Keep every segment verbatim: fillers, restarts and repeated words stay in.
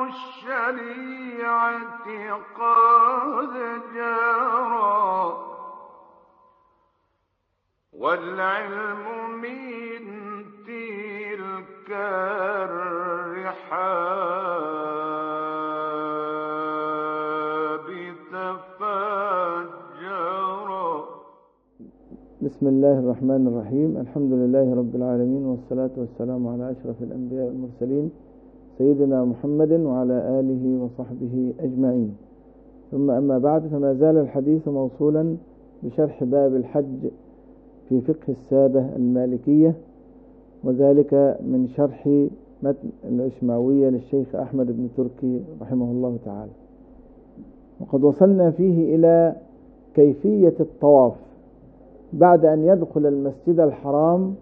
الشريعة قد جرى، والعلم من تلك الرحاب تفجرا. بسم الله الرحمن الرحيم. الحمد لله رب العالمين، والصلاة والسلام على أشرف الأنبياء والمرسلين سيدنا محمد وعلى آله وصحبه أجمعين. ثم أما بعد، فما زال الحديث موصولا بشرح باب الحج في فقه السادة المالكية، وذلك من شرح متن العشماوية للشيخ أحمد بن تركي رحمه الله تعالى. وقد وصلنا فيه إلى كيفية الطواف بعد أن يدخل المسجد الحرام،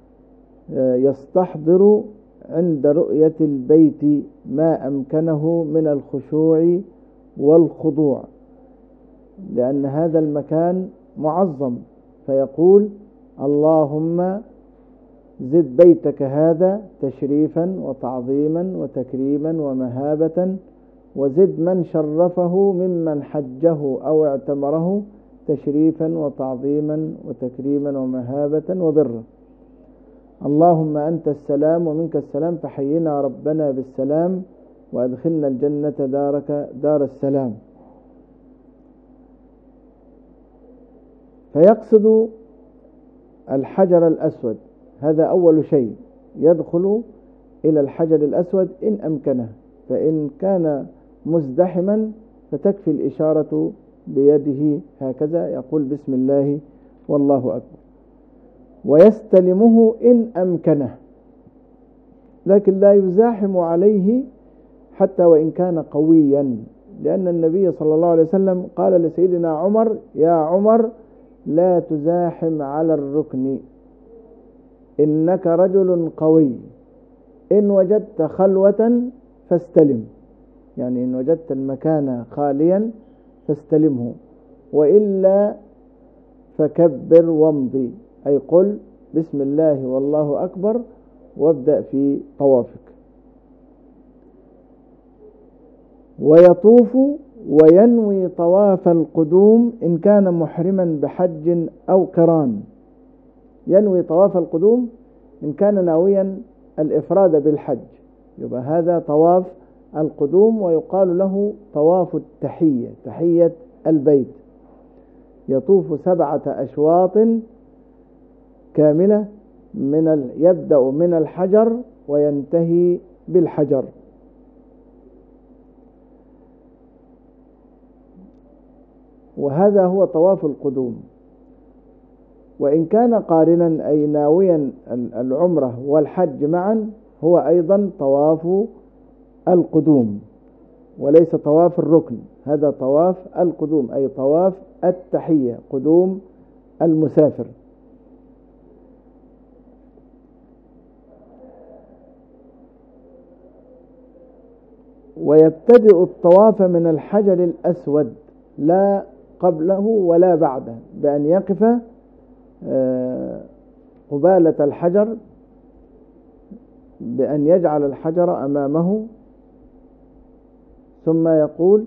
يستحضر عند رؤية البيت ما أمكنه من الخشوع والخضوع، لأن هذا المكان معظم، فيقول: اللهم زد بيتك هذا تشريفا وتعظيما وتكريما ومهابة، وزد من شرفه ممن حجه أو اعتمره تشريفا وتعظيما وتكريما ومهابة وبرا. اللهم أنت السلام ومنك السلام، فحينا ربنا بالسلام وأدخلنا الجنة دارك دار السلام. فيقصد الحجر الأسود، هذا أول شيء، يدخل إلى الحجر الأسود إن أمكنه، فإن كان مزدحما فتكفي الإشارة بيده هكذا، يقول بسم الله والله أكبر، ويستلمه إن أمكنه، لكن لا يزاحم عليه حتى وإن كان قويا، لأن النبي صلى الله عليه وسلم قال لسيدنا عمر: يا عمر لا تزاحم على الركن إنك رجل قوي، إن وجدت خلوة فاستلم، يعني إن وجدت المكان خاليا فاستلمه، وإلا فكبر وامضي، أي قل بسم الله والله أكبر وابدأ في طوافك. ويطوف وينوي طواف القدوم إن كان محرما بحج أو قران، ينوي طواف القدوم إن كان ناويا الإفراد بالحج، يبقى هذا طواف القدوم، ويقال له طواف التحية، تحية البيت. يطوف سبعة أشواط كاملة، من ال... يبدأ من الحجر وينتهي بالحجر. وهذا هو طواف القدوم. وإن كان قارنا أي ناويا العمرة والحج معا، هو أيضا طواف القدوم وليس طواف الركن، هذا طواف القدوم أي طواف التحية، قدوم المسافر. ويبتدئ الطواف من الحجر الأسود، لا قبله ولا بعده، بأن يقف قبالة الحجر، بأن يجعل الحجر أمامه، ثم يقول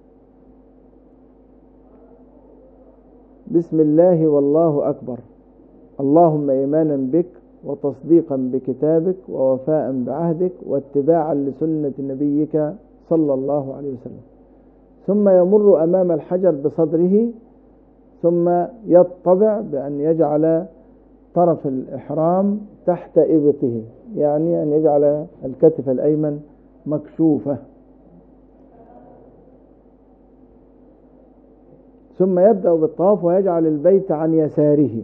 بسم الله والله أكبر، اللهم إيمانا بك وتصديقا بكتابك ووفاء بعهدك واتباعا لسنة نبيك صلى الله عليه وسلم. ثم يمر أمام الحجر بصدره، ثم يطبع بأن يجعل طرف الإحرام تحت إبطه، يعني أن يجعل الكتف الأيمن مكشوفة. ثم يبدأ بالطواف ويجعل البيت عن يساره.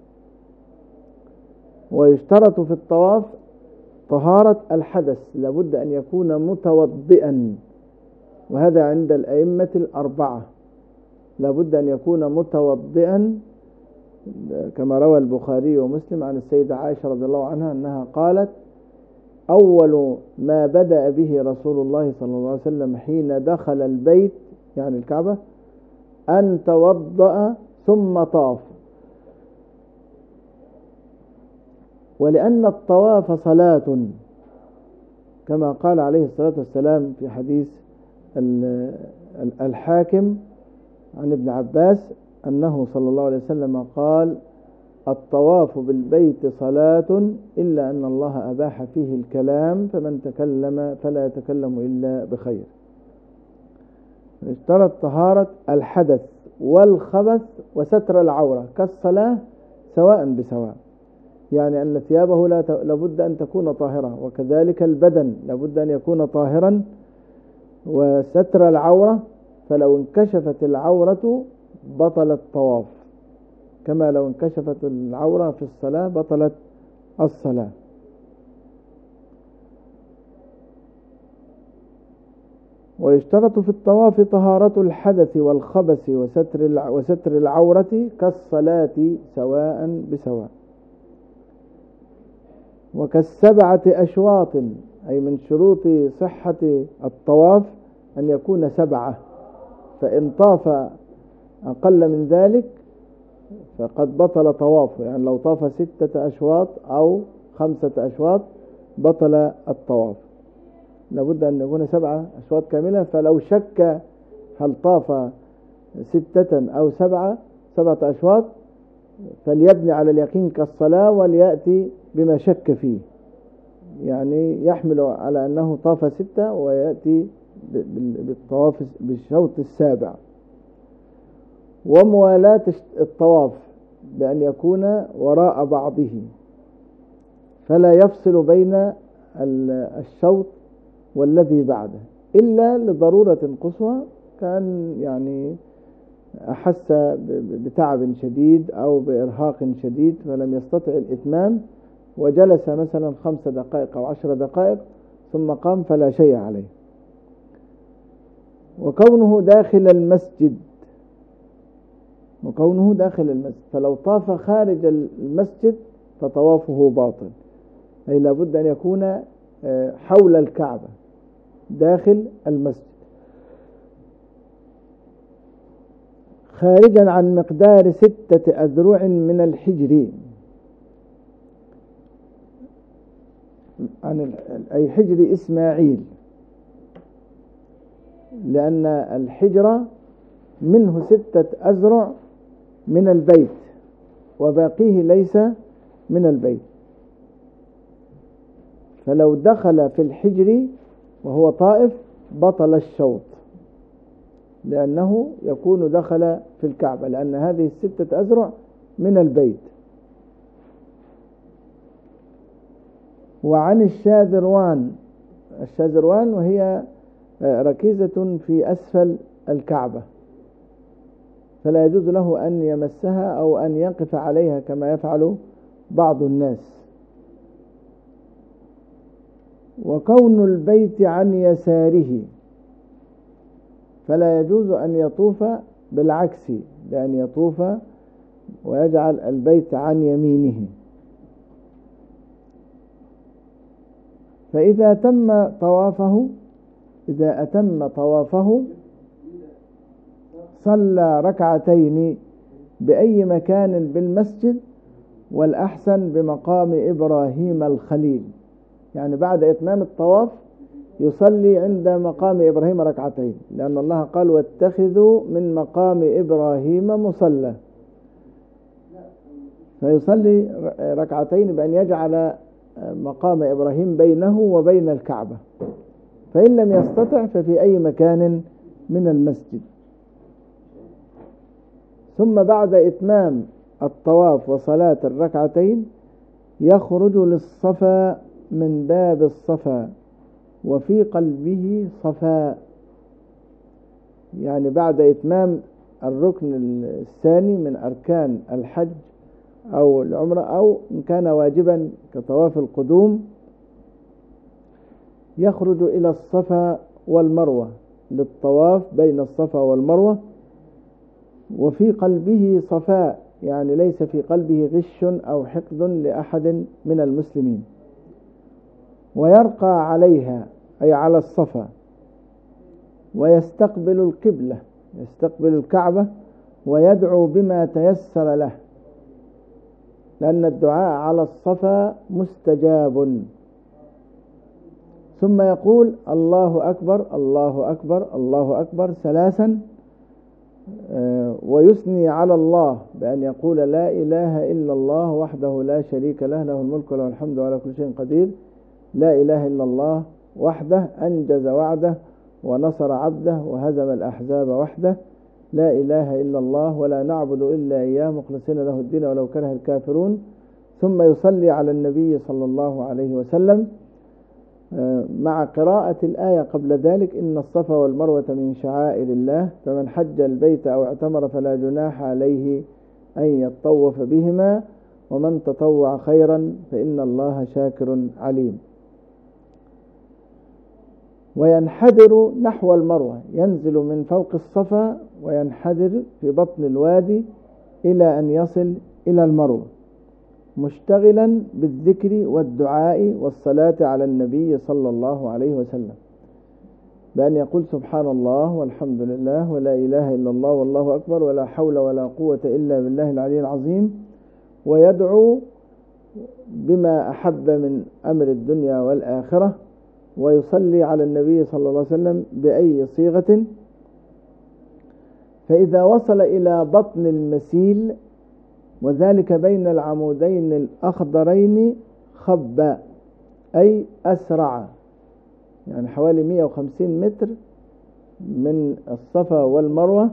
ويشترط في الطواف طهارة الحدث، لابد أن يكون متوضئا، وهذا عند الأئمة الأربعة، لابد أن يكون متوضئا، كما روى البخاري ومسلم عن السيدة عائشة رضي الله عنها أنها قالت: أول ما بدأ به رسول الله صلى الله عليه وسلم حين دخل البيت، يعني الكعبة، أن توضأ ثم طاف. ولأن الطواف صلاة، كما قال عليه الصلاة والسلام في حديث الحاكم عن ابن عباس أنه صلى الله عليه وسلم قال: الطواف بالبيت صلاة إلا أن الله أباح فيه الكلام، فمن تكلم فلا يتكلم إلا بخير. اشترط طهارة الحدث والخبث وستر العورة كالصلاة سواء بسواء، يعني أن ثيابه لابد أن تكون طاهرة، وكذلك البدن لابد أن يكون طاهرا، وستر العورة فلو انكشفت العورة بطل الطواف، كما لو انكشفت العورة في الصلاة بطلت الصلاة. ويشترط في الطواف طهارة الحدث والخبث وستر وستر العورة كالصلاة سواء بسواء. وكالسبعة أشواط، أي من شروط صحة الطواف أن يكون سبعة، فإن طاف أقل من ذلك فقد بطل طوافه، يعني لو طاف ستة أشواط أو خمسة أشواط بطل الطواف. لابد أن يكون سبعة أشواط كاملة، فلو شك هل طاف ستة أو سبعة سبعة أشواط فليبني على اليقين كالصلاة وليأتي بما شك فيه، يعني يحمل على أنه طاف ستة ويأتي بالطواف بالشوط السابع. وموالاة الطواف بأن يكون وراء بعضه، فلا يفصل بين الشوط والذي بعده إلا لضرورة قصوى، كان يعني أحس بتعب شديد أو بإرهاق شديد فلم يستطع الإتمام وجلس مثلا خمس دقائق أو عشر دقائق ثم قام فلا شيء عليه. وكونه داخل المسجد وكونه داخل المسجد فلو طاف خارج المسجد فطوافه باطل، أي لابد أن يكون حول الكعبة داخل المسجد. خارجا عن مقدار ستة أذرع من الحجر، عن أي حجر إسماعيل، لأن الحجر منه ستة أذرع من البيت وباقيه ليس من البيت، فلو دخل في الحجر وهو طائف بطل الشوط، لأنه يكون دخل في الكعبة، لأن هذه الستة أذرع من البيت. وعن الشاذروان، الشاذروان وهي ركيزة في أسفل الكعبة، فلا يجوز له أن يمسها أو أن يقف عليها كما يفعل بعض الناس. وكون البيت عن يساره، فلا يجوز أن يطوف بالعكس، بأن يطوف ويجعل البيت عن يمينه. فإذا تم طوافه إذا أتم طوافه صلى ركعتين بأي مكان بالمسجد، والأحسن بمقام إبراهيم الخليل، يعني بعد إتمام الطواف يصلي عند مقام إبراهيم ركعتين، لأن الله قال: واتخذوا من مقام إبراهيم مصلى، فيصلي ركعتين بأن يجعل مقام إبراهيم بينه وبين الكعبة، فإن لم يستطع ففي أي مكان من المسجد. ثم بعد إتمام الطواف وصلاة الركعتين يخرج للصفا من باب الصفا وفي قلبه صفاء، يعني بعد إتمام الركن الثاني من أركان الحج أو العمرة، أو إن كان واجبا كطواف القدوم، يخرج إلى الصفا والمروة للطواف بين الصفا والمروة، وفي قلبه صفاء، يعني ليس في قلبه غش أو حقد لأحد من المسلمين. ويرقى عليها أي على الصفا، ويستقبل القبلة، يستقبل الكعبة، ويدعو بما تيسر له، لأن الدعاء على الصفا مستجاب. ثم يقول الله أكبر الله أكبر الله أكبر ثلاثا، ويثني على الله بأن يقول لا إله إلا الله وحده لا شريك له له الملك وله الحمد وعلى كل شيء قدير. لا إله إلا الله وحده أنجز وعده ونصر عبده وهزم الأحزاب وحده. لا إله إلا الله ولا نعبد إلا إياه مخلصين له الدين ولو كره الكافرون. ثم يصلي على النبي صلى الله عليه وسلم مع قراءة الآية قبل ذلك: إن الصفا والمروة من شعائر الله فمن حج البيت أو اعتمر فلا جناح عليه أن يطوف بهما ومن تطوع خيرا فإن الله شاكر عليم. وينحدر نحو المروة، ينزل من فوق الصفا وينحدر في بطن الوادي إلى أن يصل إلى المروة، مشتغلا بالذكر والدعاء والصلاة على النبي صلى الله عليه وسلم، بأن يقول سبحان الله والحمد لله ولا إله إلا الله والله أكبر ولا حول ولا قوة إلا بالله العلي العظيم، ويدعو بما أحب من أمر الدنيا والآخرة، ويصلي على النبي صلى الله عليه وسلم بأي صيغة. فإذا وصل إلى بطن المسيل وذلك بين العمودين الأخضرين خبا، أي أسرع، يعني حوالي مئة وخمسين متر من الصفا والمروة.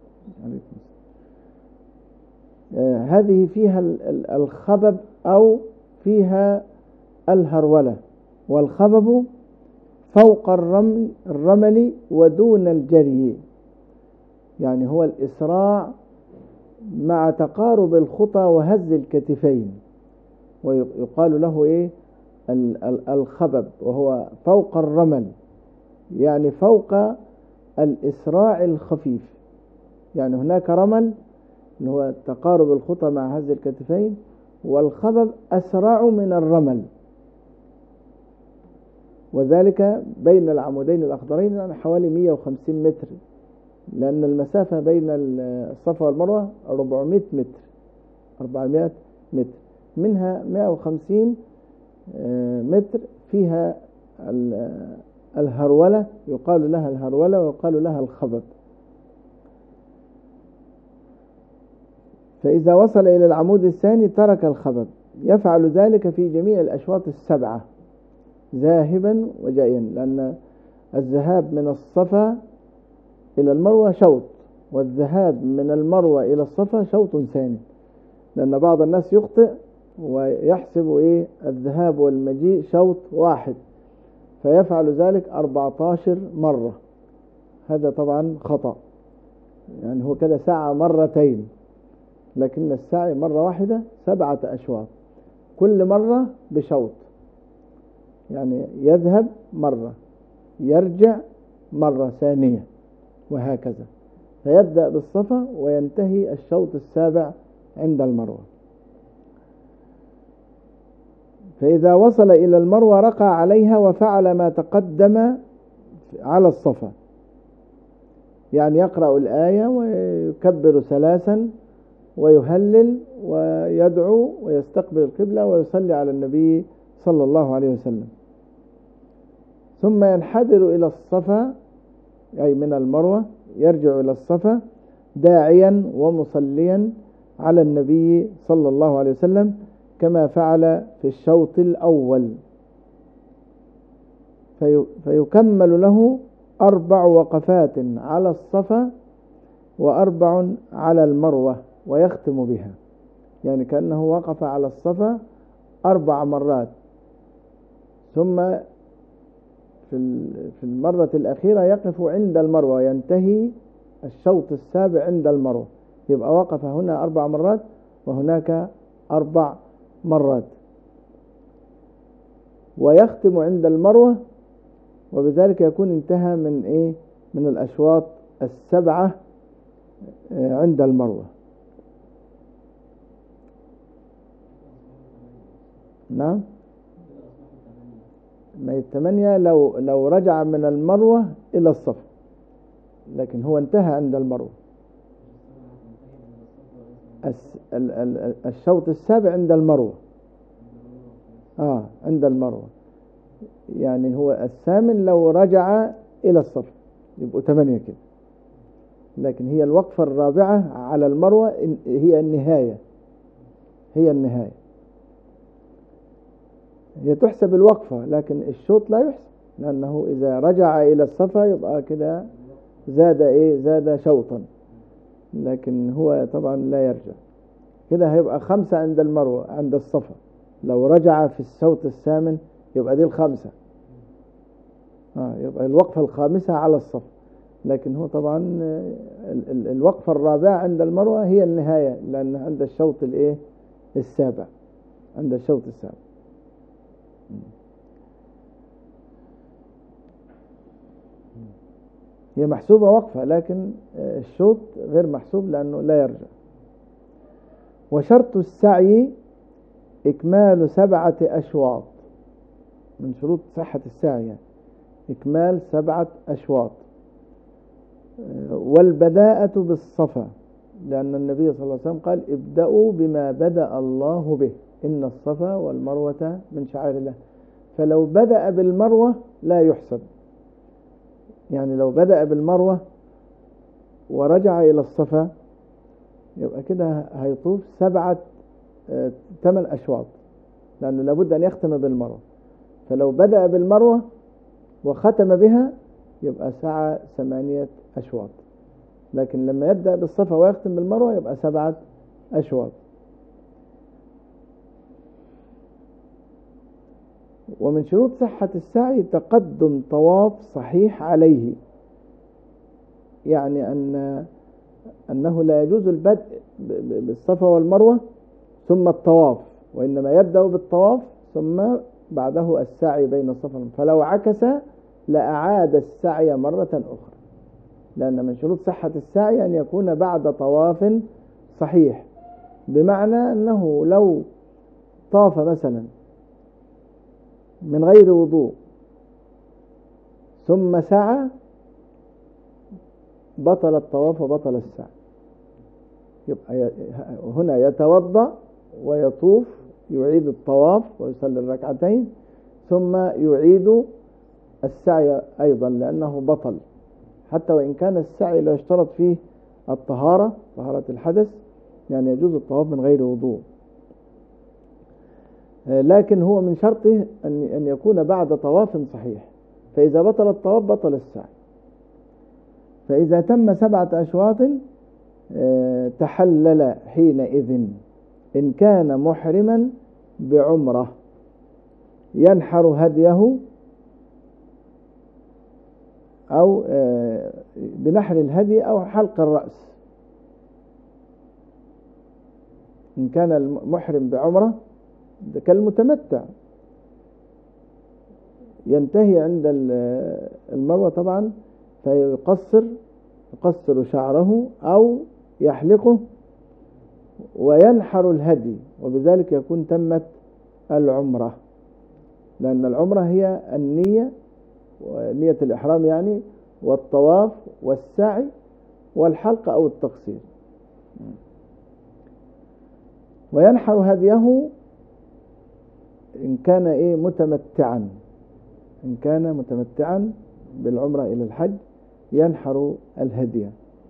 آه هذه فيها الخبب أو فيها الهرولة، والخبب فوق الرمل, الرمل ودون الجري، يعني هو الإسراع مع تقارب الخطى وهز الكتفين، ويقال له إيه الخبب، وهو فوق الرمل، يعني فوق الإسراع الخفيف. يعني هناك رمل اللي هو تقارب الخطى مع هز الكتفين، والخبب أسرع من الرمل، وذلك بين العمودين الأخضرين يعني حوالي مئة وخمسين متر، لأن المسافة بين الصفا والمروة أربعمائة متر أربعمائة متر، منها مئة وخمسين متر فيها الهرولة، يقال لها الهرولة ويقال لها الخبب. فإذا وصل إلى العمود الثاني ترك الخبب، يفعل ذلك في جميع الأشواط السبعة ذاهبا وجائيا، لأن الذهاب من الصفا إلى المروة شوط، والذهاب من المروة إلى الصفا شوط ثاني، لأن بعض الناس يخطئ ويحسب إيه الذهاب والمجيء شوط واحد، فيفعل ذلك أربعة عشر مرة. هذا طبعا خطأ، يعني هو كده سعى مرتين، لكن السعي مرة واحدة سبعة أشواط، كل مرة بشوط، يعني يذهب مرة يرجع مرة ثانية وهكذا، فيبدأ بالصفا وينتهي الشوط السابع عند المروة. فإذا وصل إلى المروة رقى عليها وفعل ما تقدم على الصفا، يعني يقرأ الآية ويكبر ثلاثا ويهلل ويدعو ويستقبل القبلة ويصلي على النبي صلى الله عليه وسلم، ثم ينحدر إلى الصفا أي من المروة، يرجع إلى الصفا داعيا ومصليا على النبي صلى الله عليه وسلم كما فعل في الشوط الأول، في فيكمل له أربع وقفات على الصفا وأربع على المروة ويختم بها، يعني كأنه وقف على الصفا أربع مرات، ثم في المرة الأخيرة يقف عند المروة وينتهي الشوط السابع عند المروة، يبقى وقف هنا أربع مرات وهناك أربع مرات، ويختم عند المروة، وبذلك يكون انتهى من إيه من الأشواط السبعة عند المروة. نعم، ما الثمانية لو لو رجع من المروة إلى الصفا، لكن هو انتهى عند المروة. الشوط السابع عند المروة، آه عند المروة، يعني هو الثامن لو رجع إلى الصفا يبقوا ثمانية كده، لكن هي الوقفة الرابعة على المروة هي النهاية، هي النهاية، هي تحسب الوقفة لكن الشوط لا يحسب، لأنه إذا رجع إلى الصفا يبقى كده زاد إيه زاد شوطا، لكن هو طبعا لا يرجع كده، هيبقى خمسة عند المروة عند الصفا، لو رجع في الشوط الثامن يبقى دي الخامسة، آه يبقى الوقفة الخامسة على الصفا، لكن هو طبعا الوقفة الرابعة عند المروة هي النهاية، لأن عند الشوط الإيه السابع، عند الشوط السابع. هي محسوبة وقفة، لكن الشوط غير محسوب لأنه لا يرجع. وشرط السعي إكمال سبعة أشواط، من شروط صحة السعي يعني إكمال سبعة أشواط. والبداءة بالصفا، لأن النبي صلى الله عليه وسلم قال ابدأوا بما بدأ الله به، إن الصفا والمروة من شعائر الله، فلو بدأ بالمروة لا يحسب، يعني لو بدأ بالمروة ورجع إلى الصفا يبقى كده هيطوف سبعة ثمان أشواط، لأنه لابد أن يختم بالمروة، فلو بدأ بالمروة وختم بها يبقى سعى ثمانية أشواط، لكن لما يبدأ بالصفا ويختم بالمروة يبقى سبعة أشواط. ومن شروط صحة السعي تقدم طواف صحيح عليه، يعني أن أنه لا يجوز البدء بالصفا والمروة ثم الطواف، وإنما يبدأ بالطواف ثم بعده السعي بين الصفا والمروة، فلو عكس لأعاد السعي مرة أخرى، لأن من شروط صحة السعي أن يكون بعد طواف صحيح، بمعنى أنه لو طاف مثلا من غير وضوء ثم سعى بطل الطواف وبطل السعي، يبقى هنا يتوضأ ويطوف، يعيد الطواف ويصلي الركعتين ثم يعيد السعي أيضا لأنه بطل، حتى وإن كان السعي لا يشترط فيه الطهارة، طهارة الحدث، يعني يجوز الطواف من غير وضوء، لكن هو من شرطه أن يكون بعد طواف صحيح، فإذا بطل الطواف بطل السعي. فإذا تم سبعة أشواط تحلل حينئذ إن كان محرما بعمرة، ينحر هديه أو بنحر الهدي أو حلق الرأس. إن كان المحرم بعمرة كالمتمتع ينتهي عند المروة طبعا فيقصر يقصر شعره أو يحلقه وينحر الهدي، وبذلك يكون تمت العمرة، لأن العمرة هي النية ونية الإحرام يعني، والطواف والسعي والحلق أو التقصير. وينحر هديه إن كان إيه متمتعا، إن كان متمتعا بالعمرة إلى الحج ينحر الهدي،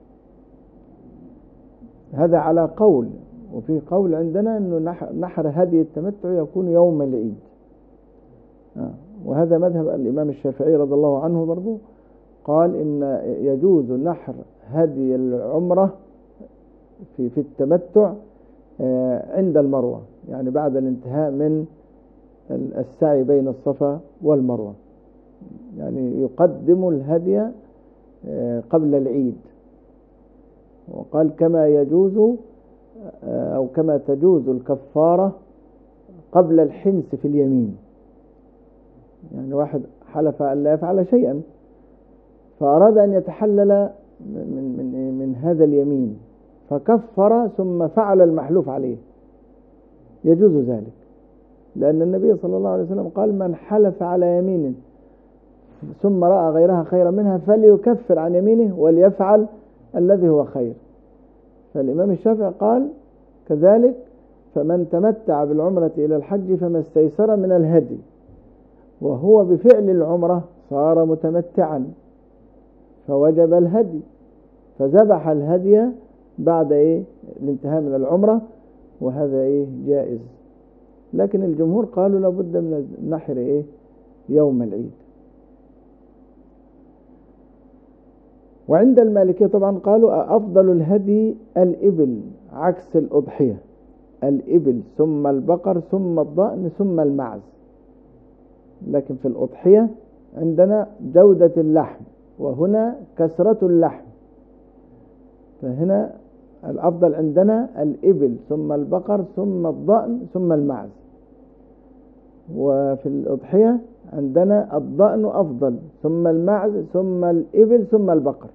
هذا على قول. وفي قول عندنا أنه نحر هدي التمتع يكون يوم العيد، آه. وهذا مذهب الإمام الشافعي رضي الله عنه برضو، قال إن يجوز نحر هدي العمرة في, في التمتع آه عند المروة، يعني بعد الانتهاء من السعي بين الصفا والمروة، يعني يقدم الهدي آه قبل العيد. وقال كما يجوز آه أو كما تجوز الكفارة قبل الحنس في اليمين، يعني واحد حلف أن لا يفعل شيئا فأراد أن يتحلل من, من, من هذا اليمين فكفر ثم فعل المحلوف عليه، يجوز ذلك، لأن النبي صلى الله عليه وسلم قال من حلف على يمين ثم رأى غيرها خيرا منها فليكفر عن يمينه وليفعل الذي هو خير. فالإمام الشافعي قال كذلك فمن تمتع بالعمرة إلى الحج فما استيسر من الهدي، وهو بفعل العمرة صار متمتعا فوجب الهدي، فذبح الهدي بعد إيه الانتهاء من العمرة، وهذا إيه جائز. لكن الجمهور قالوا لابد من النحر إيه يوم العيد. وعند المالكية طبعا قالوا أفضل الهدي الإبل عكس الأضحية، الإبل ثم البقر ثم الضأن ثم المعز. لكن في الأضحية عندنا جودة اللحم وهنا كثرة اللحم، فهنا الأفضل عندنا الإبل ثم البقر ثم الضأن ثم المعز. وفي الأضحية عندنا الضأن أفضل ثم المعز ثم الإبل ثم البقر.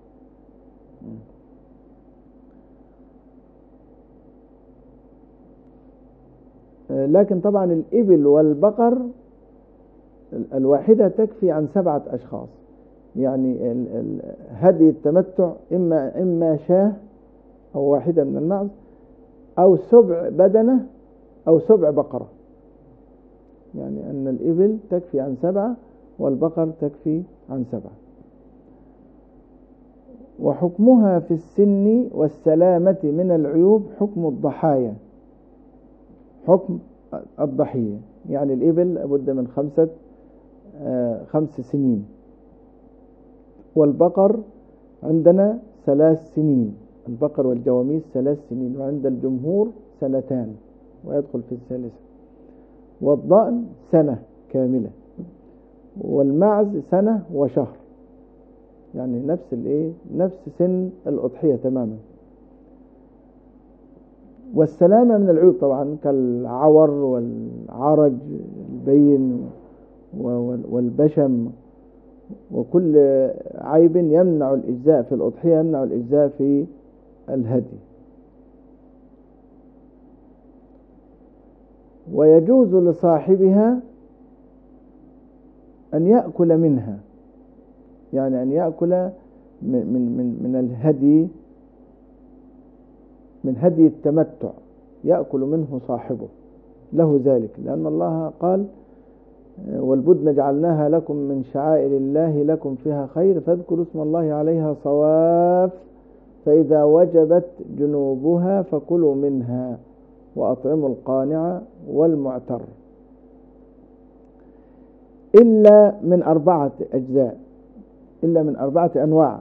لكن طبعا الإبل والبقر الواحدة تكفي عن سبعة أشخاص، يعني هدي التمتع إما إما شاه أو واحدة من المعز أو سبع بدنة أو سبع بقرة، يعني أن الإبل تكفي عن سبعة والبقر تكفي عن سبعة. وحكمها في السن والسلامة من العيوب حكم الضحايا، حكم الضحية، يعني الإبل لابد من خمسة آه خمس سنين، والبقر عندنا ثلاث سنين، البقر والجواميس ثلاث سنين، وعند الجمهور سنتان ويدخل في الثالثة، والضأن سنة كاملة، والمعز سنة وشهر، يعني نفس الايه نفس سن الأضحية تماما. والسلامة من العيوب طبعا كالعور والعرج البين والبشم، وكل عيب يمنع الإجزاء في الأضحية يمنع الإجزاء في الهدي. ويجوز لصاحبها أن يأكل منها، يعني أن يأكل من من من الهدي، من هدي التمتع يأكل منه صاحبه، له ذلك، لأن الله قال والبدن جعلناها لكم من شعائر الله لكم فيها خير فاذكروا اسم الله عليها صواف فإذا وجبت جنوبها فكلوا منها وأطعموا القانع والمعتر، إلا من أربعة أجزاء، إلا من أربعة أنواع.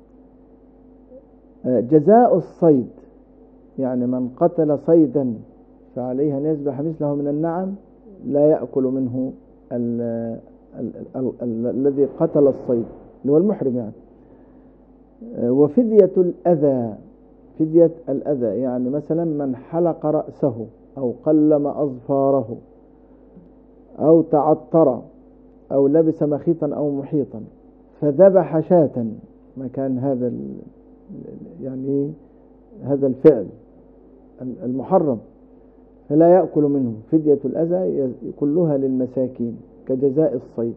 جزاء الصيد، يعني من قتل صيدا فعليه أن يذبح مثله من النعم لا يأكل منه ال ال ال ال الذي قتل الصيد اللي هو المحرم يعني. وفدية الأذى، فدية الأذى يعني مثلا من حلق رأسه أو قلم أظفاره أو تعطر أو لبس مخيطا أو محيطا فذبح شاة مكان هذا يعني هذا الفعل المحرم فلا يأكل منه، فدية الأذى كلها للمساكين كجزاء الصيد.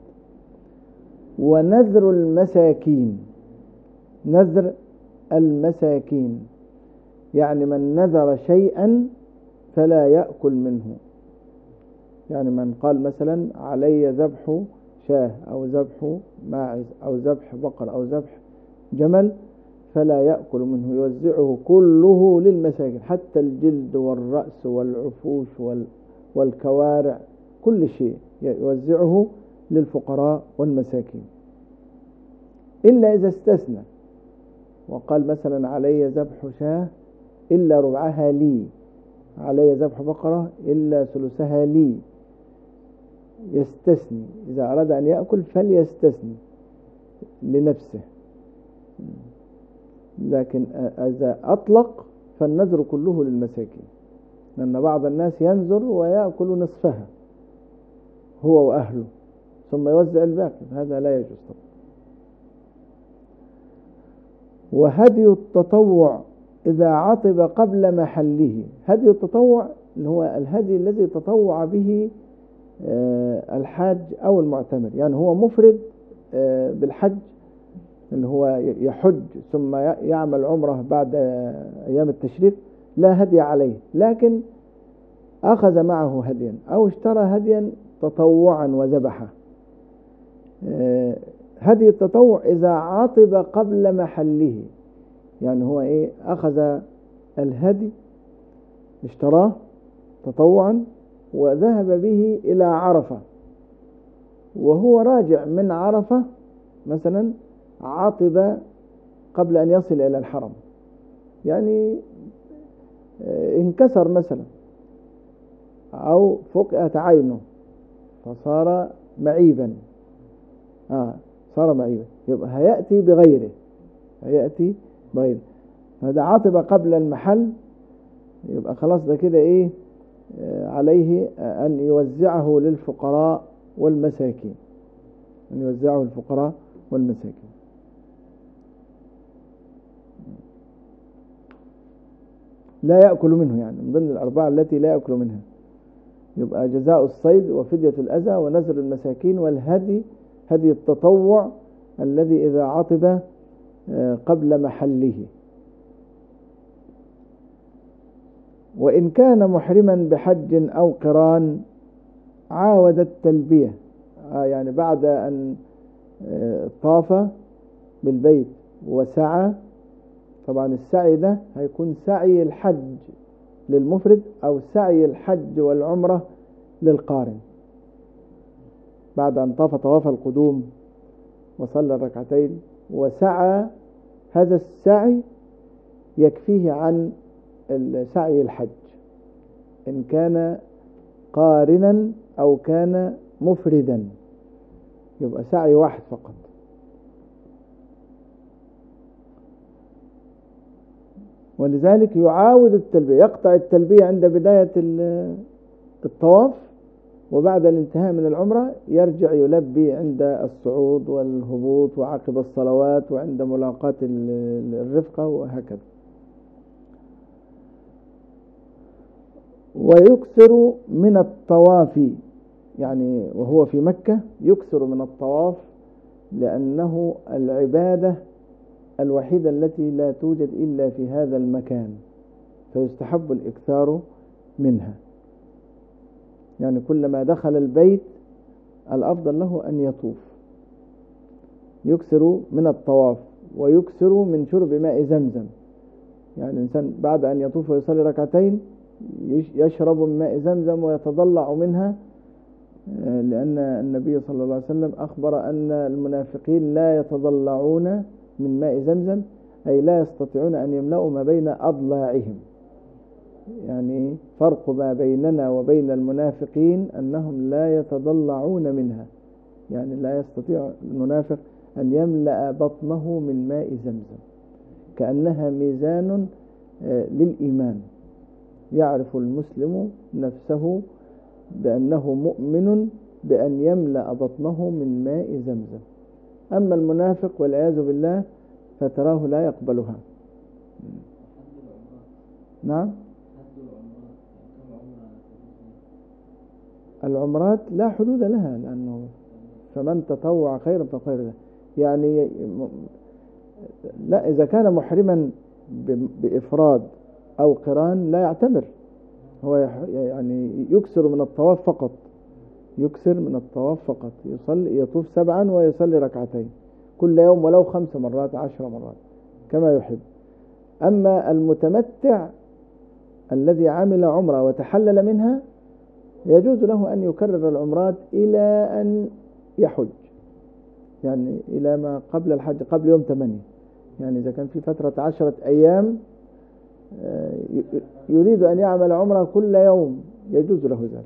ونذر المساكين، نذر المساكين يعني من نذر شيئا فلا يأكل منه، يعني من قال مثلا علي ذبح شاه أو ذبح ماعز أو ذبح بقر أو ذبح جمل فلا يأكل منه، يوزعه كله للمساكين، حتى الجلد والرأس والعفوش والكوارع كل شيء يوزعه للفقراء والمساكين، إلا إذا استثنى وقال مثلا علي ذبح شاه إلا ربعها لي، علي ذبح بقرة إلا ثلثها لي، يستثني إذا أراد أن يأكل فليستثني لنفسه. لكن إذا أطلق فالنذر كله للمساكين، لأن بعض الناس ينذر ويأكل نصفها هو وأهله ثم يوزع الباقي، هذا لا يجوز طبعا. وهدي التطوع إذا عطب قبل محله، هدي التطوع اللي هو الهدي الذي تطوع به الحاج أو المعتمر، يعني هو مفرد بالحج اللي هو يحج ثم يعمل عمره بعد أيام التشريق لا هدي عليه، لكن أخذ معه هديا أو اشترى هديا تطوعا وذبحه هدي التطوع إذا عطب قبل محله، يعني هو إيه أخذ الهدي اشتراه تطوعا وذهب به إلى عرفة، وهو راجع من عرفة مثلا عطب قبل أن يصل إلى الحرم، يعني انكسر مثلا أو فقئت عينه فصار معيبا، آه صار معيبا، يبقى هيأتي بغيره هيأتي بغيره هذا عطب قبل المحل، يبقى خلاص ده كده إيه عليه أن يوزعه للفقراء والمساكين، أن يوزعه للفقراء والمساكين. لا يأكل منه، يعني من ضمن الأربعة التي لا يأكل منها، يبقى جزاء الصيد وفدية الأذى ونذر المساكين والهدي، هدي التطوع الذي إذا عطب قبل محله. وإن كان محرما بحج أو قران عاود التلبية، يعني بعد أن طاف بالبيت وسعى، طبعا السعي ده هيكون سعي الحج للمفرد أو سعي الحج والعمرة للقارن، بعد أن طاف طواف القدوم وصلى الركعتين وسعى، هذا السعي يكفيه عن سعي الحج إن كان قارنا أو كان مفردا، يبقى سعي واحد فقط. ولذلك يعاود التلبية، يقطع التلبية عند بداية الطواف، وبعد الانتهاء من العمرة يرجع يلبي عند الصعود والهبوط وعقب الصلوات وعند ملاقاة الرفقة وهكذا. ويكثر من الطواف، يعني وهو في مكة يكثر من الطواف، لأنه العبادة الوحيدة التي لا توجد إلا في هذا المكان، فيستحب الإكثار منها، يعني كلما دخل البيت الأفضل له أن يطوف. يكثر من الطواف ويكثر من شرب ماء زمزم، يعني الإنسان بعد أن يطوف ويصلي ركعتين يشرب من ماء زمزم ويتضلع منها، لأن النبي صلى الله عليه وسلم أخبر أن المنافقين لا يتضلعون من ماء زمزم، أي لا يستطيعون أن يملأوا ما بين أضلاعهم، يعني فرق ما بيننا وبين المنافقين أنهم لا يتضلعون منها، يعني لا يستطيع المنافق أن يملأ بطنه من ماء زمزم، كأنها ميزان للإيمان، يعرف المسلم نفسه بأنه مؤمن بأن يملأ بطنه من ماء زمزم. أما المنافق والعياذ بالله فتراه لا يقبلها. نعم، العمرات لا حدود لها، لأنه فمن تطوع خيرا فخير له، يعني لا، إذا كان محرما بإفراد أو قران لا يعتمر، هو يعني يكثر من الطواف فقط، يكثر من الطواف فقط، يصلي يطوف سبعا ويصلي ركعتين كل يوم ولو خمس مرات عشر مرات كما يحب. أما المتمتع الذي عمل عمرة وتحلل منها يجوز له أن يكرر العمرات إلى أن يحج، يعني إلى ما قبل الحج، قبل يوم ثمانية، يعني إذا كان في فترة عشرة أيام يريد أن يعمل عمرة كل يوم يجوز له ذلك.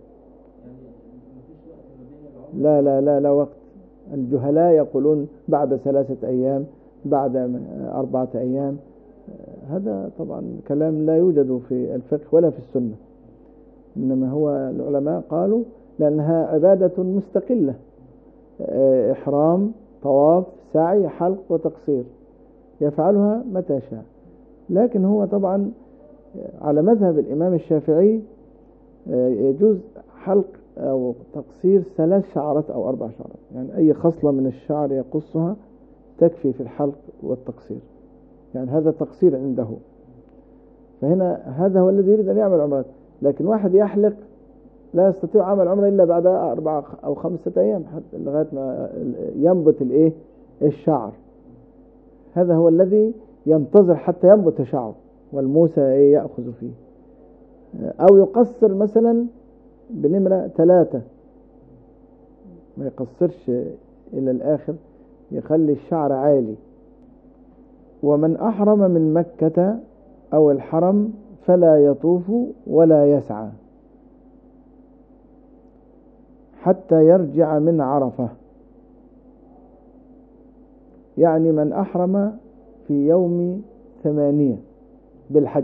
لا لا لا لا وقت، الجهلاء يقولون بعد ثلاثة أيام، بعد أربعة أيام، هذا طبعا كلام لا يوجد في الفقه ولا في السنة، إنما هو العلماء قالوا لأنها عبادة مستقلة، إحرام، طواف، سعي، حلق وتقصير، يفعلها متى شاء. لكن هو طبعا على مذهب الإمام الشافعي يجوز حلق أو تقصير ثلاث شعرات أو أربع شعرات، يعني أي خصلة من الشعر يقصها تكفي في الحلق والتقصير، يعني هذا تقصير عنده. فهنا هذا هو الذي يريد أن يعمل عمرات. لكن واحد يحلق لا يستطيع عمل عمره إلا بعد أربعة أو خمسة أيام حتى لغاية ما ينبت الإيه الشعر. هذا هو الذي ينتظر حتى ينبت شعره والموسى إيه يأخذ فيه. أو يقصر مثلا بنمرة ثلاثة، ما يقصرش إلى الآخر، يخلي الشعر عالي. ومن أحرم من مكة أو الحرم فلا يطوف ولا يسعى حتى يرجع من عرفة. يعني من أحرم في يوم ثمانية بالحج،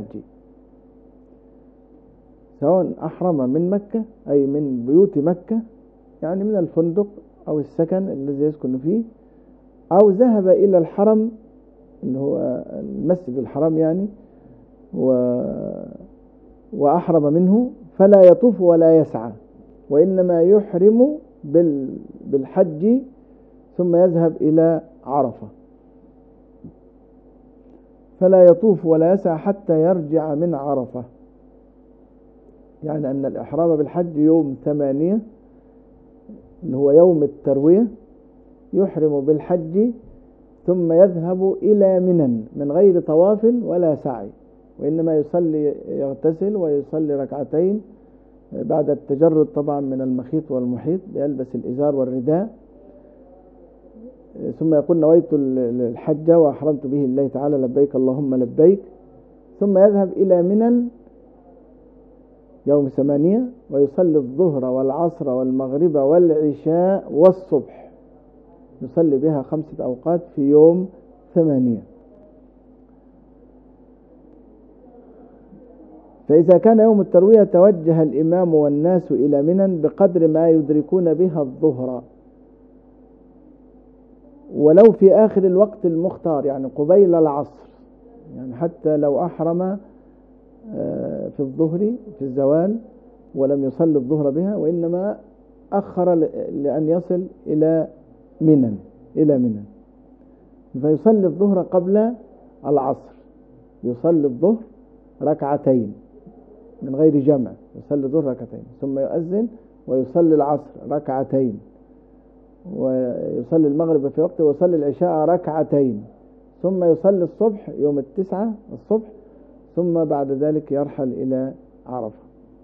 سواء أحرم من مكة أي من بيوت مكة، يعني من الفندق أو السكن الذي يسكن فيه، أو ذهب إلى الحرم اللي هو المسجد الحرام يعني و... وأحرم منه، فلا يطوف ولا يسعى، وإنما يحرم بال... بالحج ثم يذهب إلى عرفة. فلا يطوف ولا يسعى حتى يرجع من عرفة. يعني أن الإحرام بالحج يوم ثمانية اللي هو يوم التروية، يحرم بالحج ثم يذهب إلى منى من غير طواف ولا سعي، وإنما يصلي يغتسل ويصلي ركعتين بعد التجرد طبعا من المخيط والمحيط، يلبس الإزار والرداء، ثم يقول نويت الحج وأحرمت به الله تعالى لبيك اللهم لبيك، ثم يذهب إلى منى يوم ثمانية ويصلي الظهر والعصر والمغرب والعشاء والصبح، يصلي بها خمسة أوقات في يوم ثمانية. فإذا كان يوم التروية توجه الإمام والناس إلى منى بقدر ما يدركون بها الظهر، ولو في آخر الوقت المختار، يعني قبيل العصر، يعني حتى لو أحرم في الظهر في الزوال ولم يصلي الظهر بها، وإنما أخر لأن يصل إلى منى إلى منى فيصلي الظهر قبل العصر، يصلي الظهر ركعتين من غير جمع، يصلي الظهر ركعتين ثم يؤذن ويصلي العصر ركعتين ويصلي المغرب في وقته ويصلي العشاء ركعتين ثم يصلي الصبح يوم التسعة الصبح، ثم بعد ذلك يرحل إلى عرفة.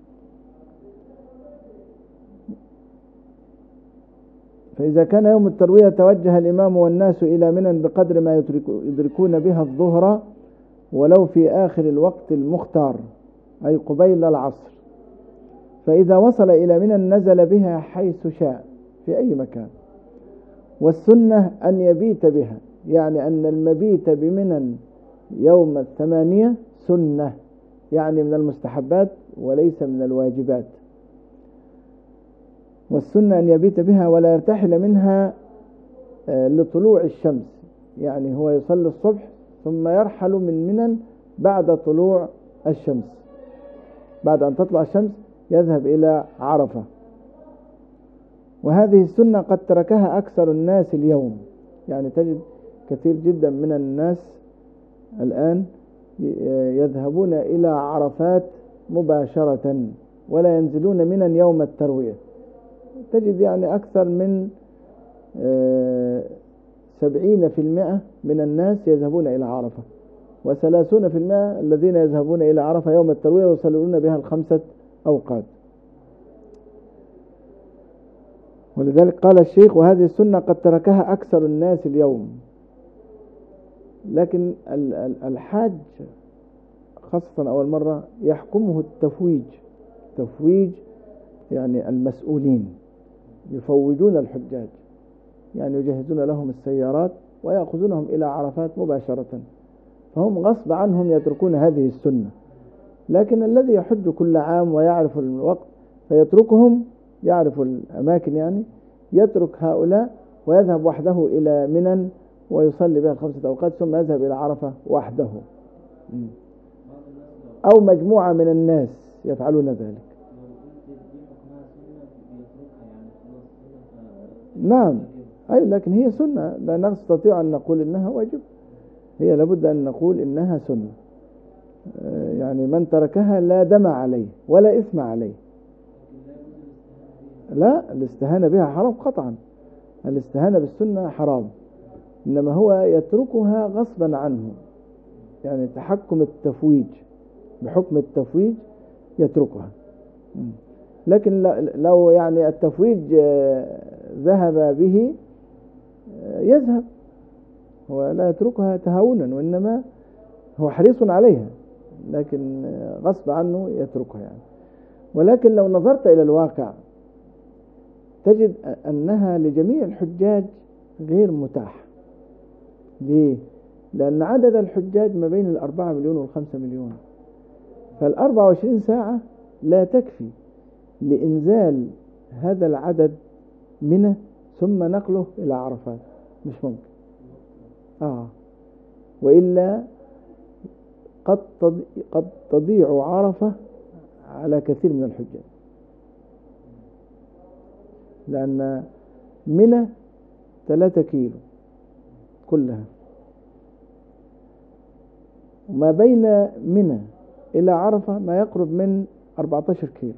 فإذا كان يوم التروية توجه الإمام والناس إلى منى بقدر ما يدركون بها الظهر ولو في آخر الوقت المختار أي قبيل العصر، فإذا وصل إلى منى نزل بها حيث شاء في أي مكان. والسنة أن يبيت بها، يعني أن المبيت بمنى يوم الثمانية سنة، يعني من المستحبات وليس من الواجبات. والسنة أن يبيت بها ولا يرتحل منها لطلوع الشمس، يعني هو يصلي الصبح ثم يرحل من منى بعد طلوع الشمس، بعد أن تطلع الشمس يذهب إلى عرفة. وهذه السنة قد تركها أكثر الناس اليوم، يعني تجد كثير جدا من الناس الآن يذهبون إلى عرفات مباشرة ولا ينزلون منى يوم التروية. تجد يعني أكثر من سبعين في المئة من الناس يذهبون إلى عرفة، وثلاثون في المئة الذين يذهبون إلى عرفة يوم التروية ويصلون بها الخمسة أوقات. ولذلك قال الشيخ وهذه السنة قد تركها أكثر الناس اليوم. لكن الحاج خاصة أول مرة يحكمه التفويج، تفويج يعني المسؤولين يفوجون الحجاج، يعني يجهزون لهم السيارات ويأخذونهم إلى عرفات مباشرة، فهم غصب عنهم يتركون هذه السنة. لكن الذي يحج كل عام ويعرف الوقت فيتركهم، يعرف الأماكن يعني، يترك هؤلاء ويذهب وحده إلى منى ويصلي بها الخمسة أوقات ثم يذهب إلى عرفة وحده، أو مجموعة من الناس يفعلون ذلك. نعم أي، لكن هي سنة، لا نستطيع أن نقول إنها واجب، هي لابد أن نقول إنها سنة، يعني من تركها لا دم عليه ولا إثم عليه. لا، الاستهانة بها حرام قطعا، الاستهانة بالسنة حرام، إنما هو يتركها غصبا عنه، يعني تحكم التفويج، بحكم التفويج يتركها. لكن لو يعني التفويج ذهب به يذهب، هو لا يتركها تهاونا، وإنما هو حريص عليها، لكن غصب عنه يتركها يعني. ولكن لو نظرت إلى الواقع تجد أنها لجميع الحجاج غير متاح. ليه؟ لأن عدد الحجاج ما بين الأربعة مليون والخمسة مليون، فالأربعة وعشرين ساعة لا تكفي لإنزال هذا العدد منه ثم نقله إلى عرفات، مش ممكن. آه وإلا قد قد تضيع عرفة على كثير من الحجاج، لأن منى ثلاثة كيلو كلها، وما بين منى إلى عرفة ما يقرب من أربعة عشر كيلو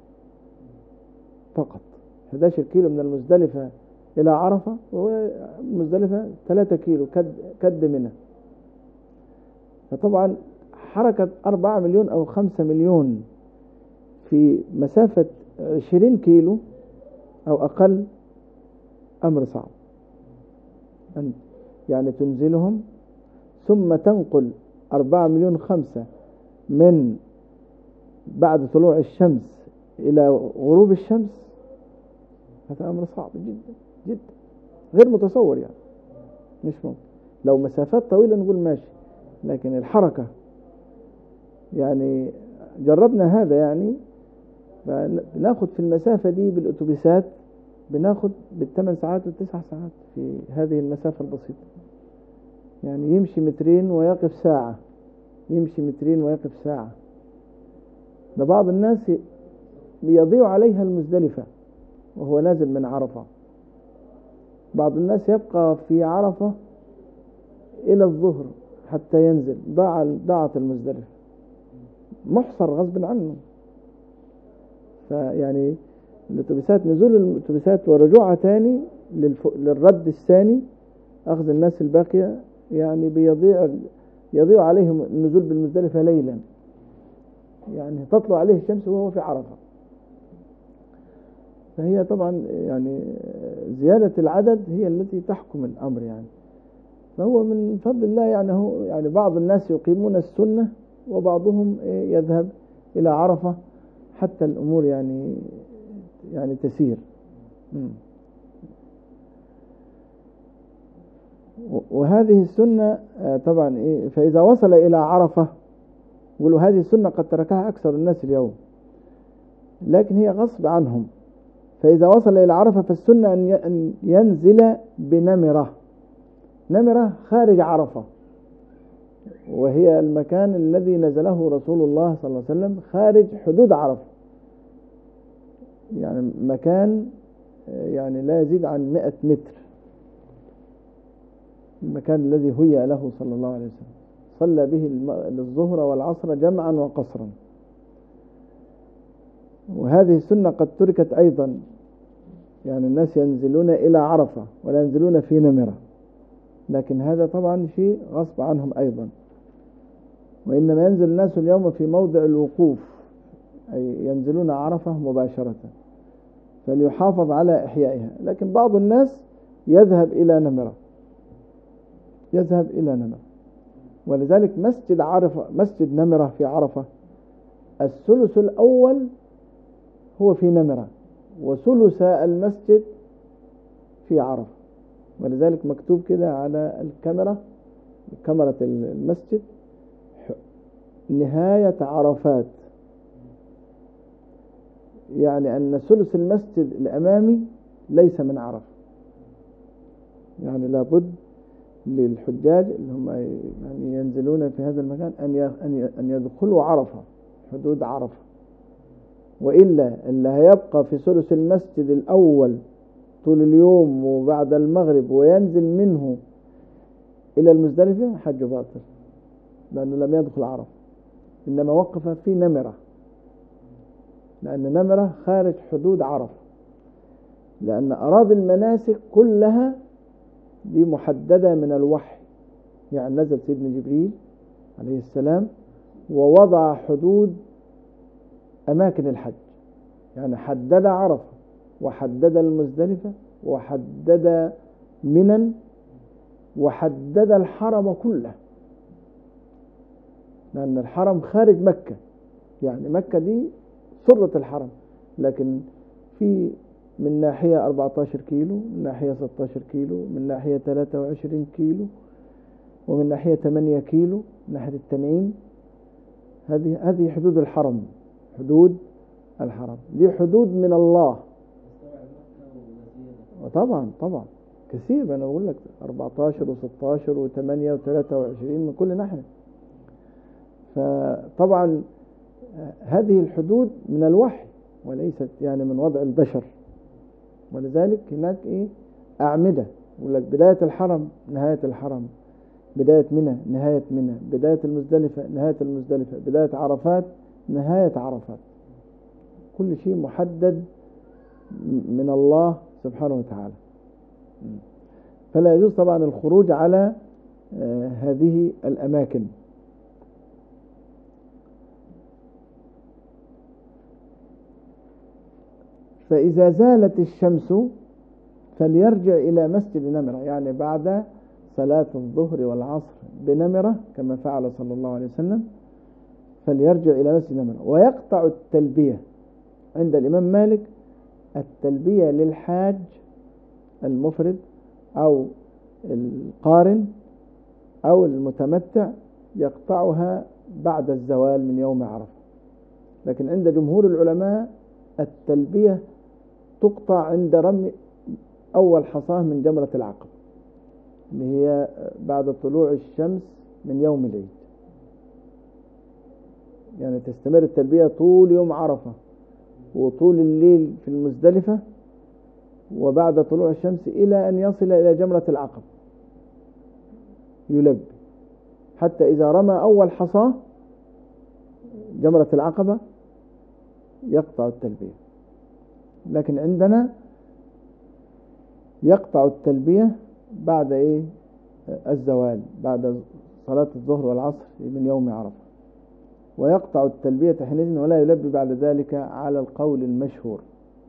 فقط. أحد عشر كيلو من المزدلفة إلى عرفة، والمزدلفة ثلاثة كيلو كد, كد منى. فطبعا حركة أربعة مليون أو خمسة مليون في مسافة عشرين كيلو أو أقل أمر صعب، أن يعني تنزلهم ثم تنقل أربعة مليون خمسة من بعد طلوع الشمس إلى غروب الشمس، هذا أمر صعب جدا جدا، غير متصور يعني، مش ممكن. لو مسافات طويلة نقول ماشي، لكن الحركة يعني جربنا هذا يعني، بناخد في المسافة دي بالأتوبيسات بناخد بالثمان ساعات والتسع ساعات في هذه المسافة البسيطة، يعني يمشي مترين ويقف ساعة، يمشي مترين ويقف ساعة. ده بعض الناس بيضيع عليها المزدلفة وهو نازل من عرفة، بعض الناس يبقى في عرفة إلى الظهر حتى ينزل، ضاع ضاعت المزدلفة، محصر غصب عنه. فيعني الاتوبيسات، نزول الاتوبيسات ورجوعها تاني للرد الثاني، أخذ الناس الباقية، يعني بيضيع يضيع عليهم النزول بالمزدلفة ليلا، يعني تطلع عليه الشمس وهو في عرفة. فهي طبعا يعني زيادة العدد هي التي تحكم الأمر يعني. فهو من فضل الله يعني، هو يعني بعض الناس يقيمون السنة وبعضهم يذهب إلى عرفة حتى الأمور يعني يعني تسير. وهذه السنة طبعا إيه، فإذا وصل إلى عرفة يقولوا هذه السنة قد تركها أكثر الناس اليوم، لكن هي غصب عنهم. فإذا وصل إلى عرفة فالسنة أن ينزل بنمرة، نمرة خارج عرفة، وهي المكان الذي نزله رسول الله صلى الله عليه وسلم خارج حدود عرفة، يعني مكان يعني لا يزيد عن مئة متر، المكان الذي هيأ له صلى الله عليه وسلم، صلى به الظهر والعصر جمعا وقصرا. وهذه السنة قد تركت أيضا، يعني الناس ينزلون إلى عرفة ولا ينزلون في نمرة، لكن هذا طبعا شيء غصب عنهم أيضا. وإنما ينزل الناس اليوم في موضع الوقوف، أي ينزلون عرفة مباشرة، فليحافظ على إحيائها. لكن بعض الناس يذهب إلى نمرة، يذهب إلى نمرة. ولذلك مسجد عرفة، مسجد نمرة في عرفة الثلث الأول هو في نمرة، وثلث المسجد في عرفة. ولذلك مكتوب كده على الكاميرا، كاميرا المسجد، نهاية عرفات، يعني أن ثلث المسجد الأمامي ليس من عرفة. يعني لابد للحجاج اللي هم يعني ينزلون في هذا المكان أن أن يدخلوا عرفة، حدود عرفة، وإلا اللي هيبقى في ثلث المسجد الأول طول اليوم وبعد المغرب وينزل منه إلى المزدلفة حج باطل، لأنه لم يدخل عرفة، إنما وقف في نمرة، لأن نمرة خارج حدود عرفة. لأن أراضي المناسك كلها دي محددة من الوحي. يعني نزل سيدنا جبريل عليه السلام ووضع حدود أماكن الحج، يعني حدد عرفة وحدد المزدلفة وحدد منى وحدد الحرم كله، لأن الحرم خارج مكة، يعني مكة دي سرة الحرم، لكن في من ناحية أربعة عشر كيلو، من ناحية ستة عشر كيلو، من ناحية ثلاثة وعشرين كيلو، ومن ناحية ثمانية كيلو من ناحية التنعيم. هذه هذه حدود الحرم، حدود الحرم دي حدود من الله. طبعا طبعا كثير، أنا أقول لك أربعة عشر وستة عشر وثمانية وثلاثة وعشرين من كل ناحية. فطبعا هذه الحدود من الوحي وليست يعني من وضع البشر، ولذلك هناك إيه أعمدة، يقول لك بداية الحرم نهاية الحرم، بداية منى نهاية منى، بداية المزدلفة نهاية المزدلفة، بداية عرفات نهاية عرفات. كل شيء محدد من الله سبحانه وتعالى. فلا يجوز طبعا الخروج على هذه الأماكن. فإذا زالت الشمس فليرجع إلى مسجد نمرة، يعني بعد صلاة الظهر والعصر بنمرة كما فعل صلى الله عليه وسلم، فليرجع إلى مسجد نمرة ويقطع التلبية. عند الإمام مالك التلبية للحاج المفرد أو القارن أو المتمتع يقطعها بعد الزوال من يوم عرفة، لكن عند جمهور العلماء التلبية تقطع عند رمي أول حصاة من جمرة العقبة اللي هي بعد طلوع الشمس من يوم العيد. يعني تستمر التلبية طول يوم عرفة وطول الليل في المزدلفة وبعد طلوع الشمس إلى أن يصل إلى جمرة العقبة يلبي، حتى إذا رمى أول حصاة جمرة العقبة يقطع التلبية. لكن عندنا يقطع التلبية بعد إيه الزوال، بعد صلاة الظهر والعصر من يوم عرفة، ويقطع التلبية حينئذ ولا يلبي بعد ذلك على القول المشهور.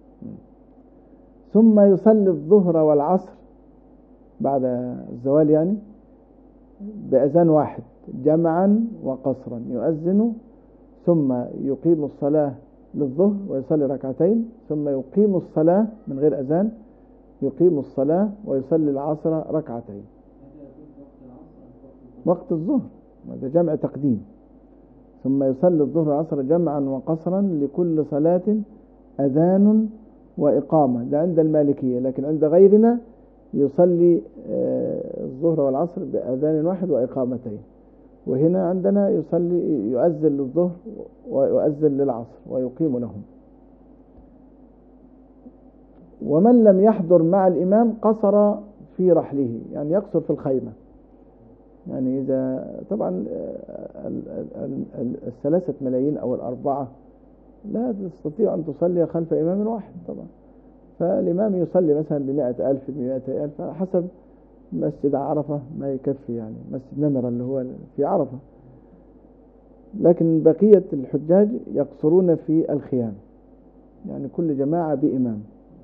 ثم يصلي الظهر والعصر بعد الزوال يعني بأذان واحد جمعا وقصرا، يؤذن ثم يقيم الصلاة للظهر ويصلي ركعتين، ثم يقيم الصلاة من غير أذان، يقيم الصلاة ويصلي العصر ركعتين. وقت الظهر هذا جمع تقديم. ثم يصلي الظهر والعصر جمعا وقصرا لكل صلاة أذان وإقامة، ده عند المالكية. لكن عند غيرنا يصلي الظهر والعصر بأذان واحد وإقامتين، وهنا عندنا يصلي يؤذن للظهر ويؤذن للعصر ويقيم لهم. ومن لم يحضر مع الإمام قصر في رحله، يعني يقصر في الخيمة. يعني إذا طبعا الثلاثة ملايين أو الأربعة لا تستطيع أن تصلي خلف إمام واحد طبعا، فالإمام يصلي مثلا بمائة ألف بمائة ألف حسب مسجد عرفة ما يكفي، يعني مسجد نمرة اللي هو في عرفة. لكن بقية الحجاج يقصرون في الخيام، يعني كل جماعة بإمام.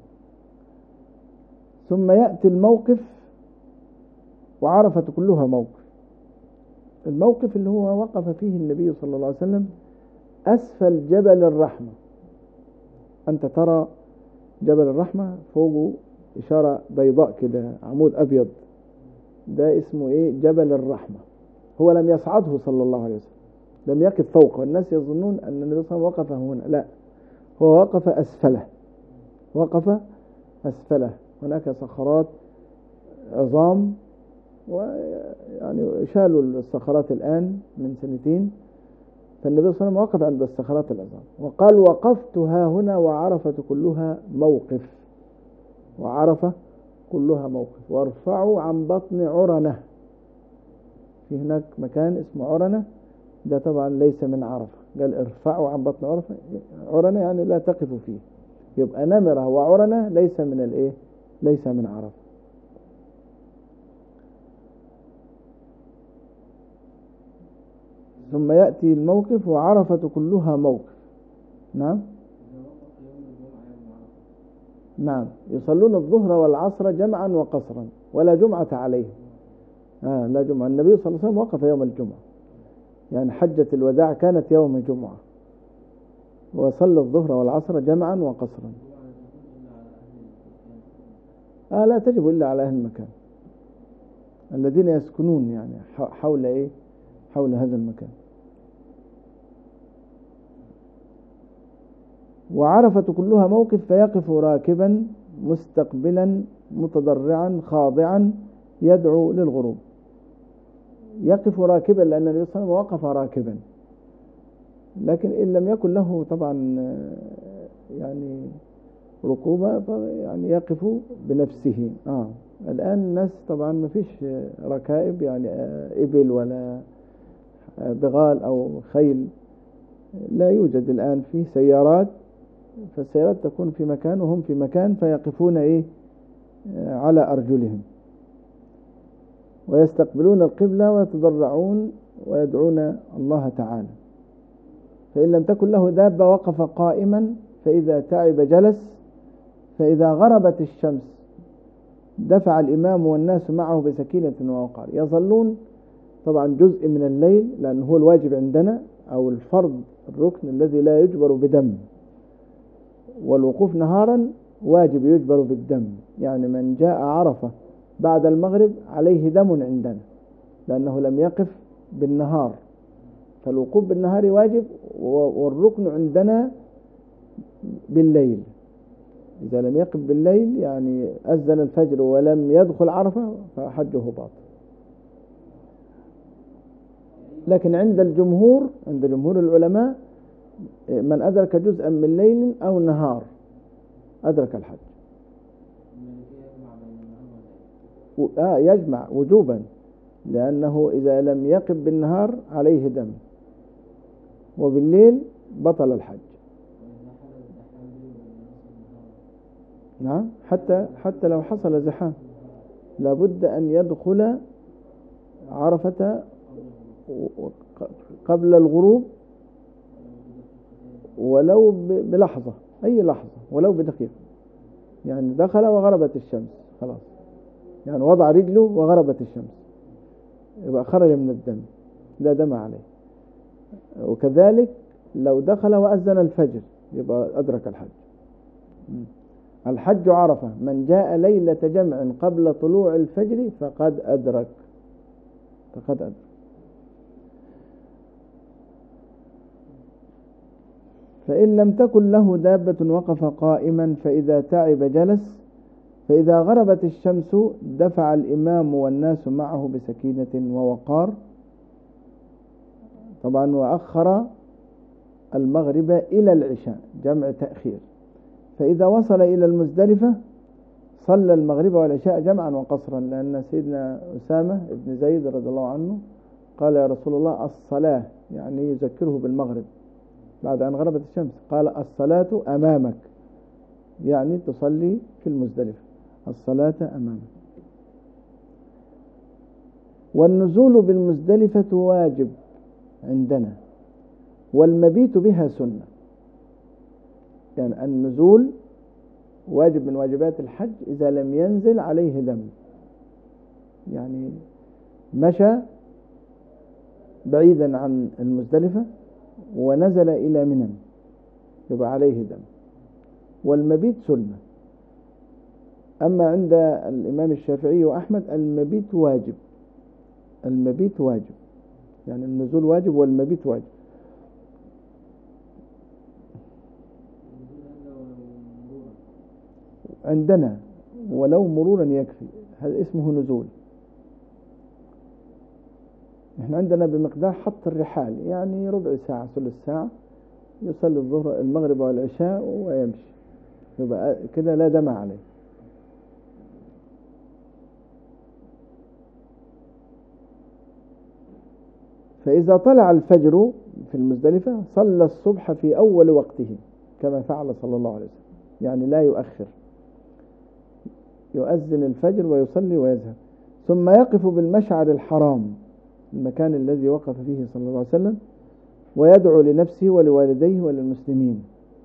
ثم يأتي الموقف، وعرفة كلها موقف. الموقف اللي هو وقف فيه النبي صلى الله عليه وسلم أسفل جبل الرحمة. أنت ترى جبل الرحمة فوقه إشارة بيضاء كده، عمود أبيض، ده اسمه إيه؟ جبل الرحمة. هو لم يصعده صلى الله عليه وسلم، لم يقف فوقه. الناس يظنون أن النبي صلى الله عليه وسلم وقف هنا، لا، هو وقف أسفله، وقف أسفله. هناك صخرات عظام، ويعني شالوا الصخرات الآن من سنتين، فالنبي صلى الله عليه وسلم وقف عند الصخرات العظام وقال: وقفت ها هنا وعرفة كلها موقف، وعرفة كلها موقف، وارفعوا عن بطن عرنة. في هناك مكان اسمه عرنة، ده طبعا ليس من عرفة، قال ارفعوا عن بطن عرفة، عرنة يعني لا تقفوا فيه، يبقى نمرة وعرنة ليس من الايه ليس من عرفة. ثم يأتي الموقف وعرفة كلها موقف. نعم نعم يصلون الظهر والعصر جمعا وقصرا ولا جمعة عليه. آه لا جمعة. النبي صلى الله عليه وسلم وقف يوم الجمعة، يعني حجة الوداع كانت يوم جمعة، وصلى الظهر والعصر جمعا وقصرا. آه لا تجب إلا على أهل المكان الذين يسكنون يعني حول إيه حول هذا المكان. وعرفة كلها موقف فيقف راكبا مستقبلا متضرعا خاضعا يدعو للغروب. يقف راكبا لأن النبي صلى الله عليه وسلم وقف راكبا، لكن إن لم يكن له طبعا يعني ركوبة يعني يقف بنفسه. آه الآن الناس طبعا ما فيش ركائب يعني إبل ولا بغال أو خيل، لا يوجد الآن في سيارات، فالسيارات تكون في مكان وهم في مكان فيقفون إيه على أرجلهم ويستقبلون القبلة ويتضرعون ويدعون الله تعالى. فإن لم تكن له دابة وقف قائما، فإذا تعب جلس، فإذا غربت الشمس دفع الإمام والناس معه بسكينة ووقار. يظلون طبعا جزء من الليل لأنه هو الواجب عندنا أو الفرض الركن الذي لا يجبر بدم، والوقوف نهارا واجب يجبر بالدم. يعني من جاء عرفة بعد المغرب عليه دم عندنا لأنه لم يقف بالنهار، فالوقوف بالنهار واجب، والركن عندنا بالليل. إذا لم يقف بالليل يعني أذن الفجر ولم يدخل عرفة فحجه باطل. لكن عند الجمهور عند جمهور العلماء من أدرك جزءا من ليل أو نهار أدرك الحج. آه يجمع وجوبا، لأنه إذا لم يقف بالنهار عليه دم، وبالليل بطل الحج. نعم حتى حتى لو حصل زحام لابد أن يدخل عرفة قبل الغروب ولو بلحظة، أي لحظة ولو بدقيقة. يعني دخل وغربت الشمس خلاص، يعني وضع رجله وغربت الشمس يبقى خرج من الدم، لا دم عليه. وكذلك لو دخل وأذن الفجر يبقى أدرك الحج. الحج عرفة، من جاء ليلة جمع قبل طلوع الفجر فقد أدرك فقد أدرك. فإن لم تكن له دابة وقف قائما، فإذا تعب جلس، فإذا غربت الشمس دفع الإمام والناس معه بسكينة ووقار. طبعا وأخر المغرب إلى العشاء جمع تأخير. فإذا وصل إلى المزدلفة صلى المغرب والعشاء جمعا وقصرا، لأن سيدنا أسامة بن زيد رضي الله عنه قال يا رسول الله الصلاة، يعني يذكره بالمغرب بعد أن غربت الشمس، قال الصلاة أمامك، يعني تصلي في المزدلفة، الصلاة أمامك. والنزول بالمزدلفة واجب عندنا، والمبيت بها سنة. يعني النزول واجب من واجبات الحج إذا لم ينزل عليه دم، يعني مشى بعيدا عن المزدلفة ونزل إلى منى يبقى عليه دم، والمبيت سنة. أما عند الإمام الشافعي وأحمد المبيت واجب، المبيت واجب، يعني النزول واجب والمبيت واجب. عندنا ولو مرورا يكفي، هذا اسمه نزول. احنا عندنا بمقدار حط الرحال، يعني ربع ساعة ثلث ساعة يصلي الظهر المغرب والعشاء ويمشي، يبقى كده لا دم عليه. فإذا طلع الفجر في المزدلفة صلى الصبح في أول وقته كما فعل صلى الله عليه وسلم. يعني لا يؤخر، يؤذن الفجر ويصلي ويذهب، ثم يقف بالمشعر الحرام، المكان الذي وقف فيه صلى الله عليه وسلم، ويدعو لنفسه ولوالديه وللمسلمين.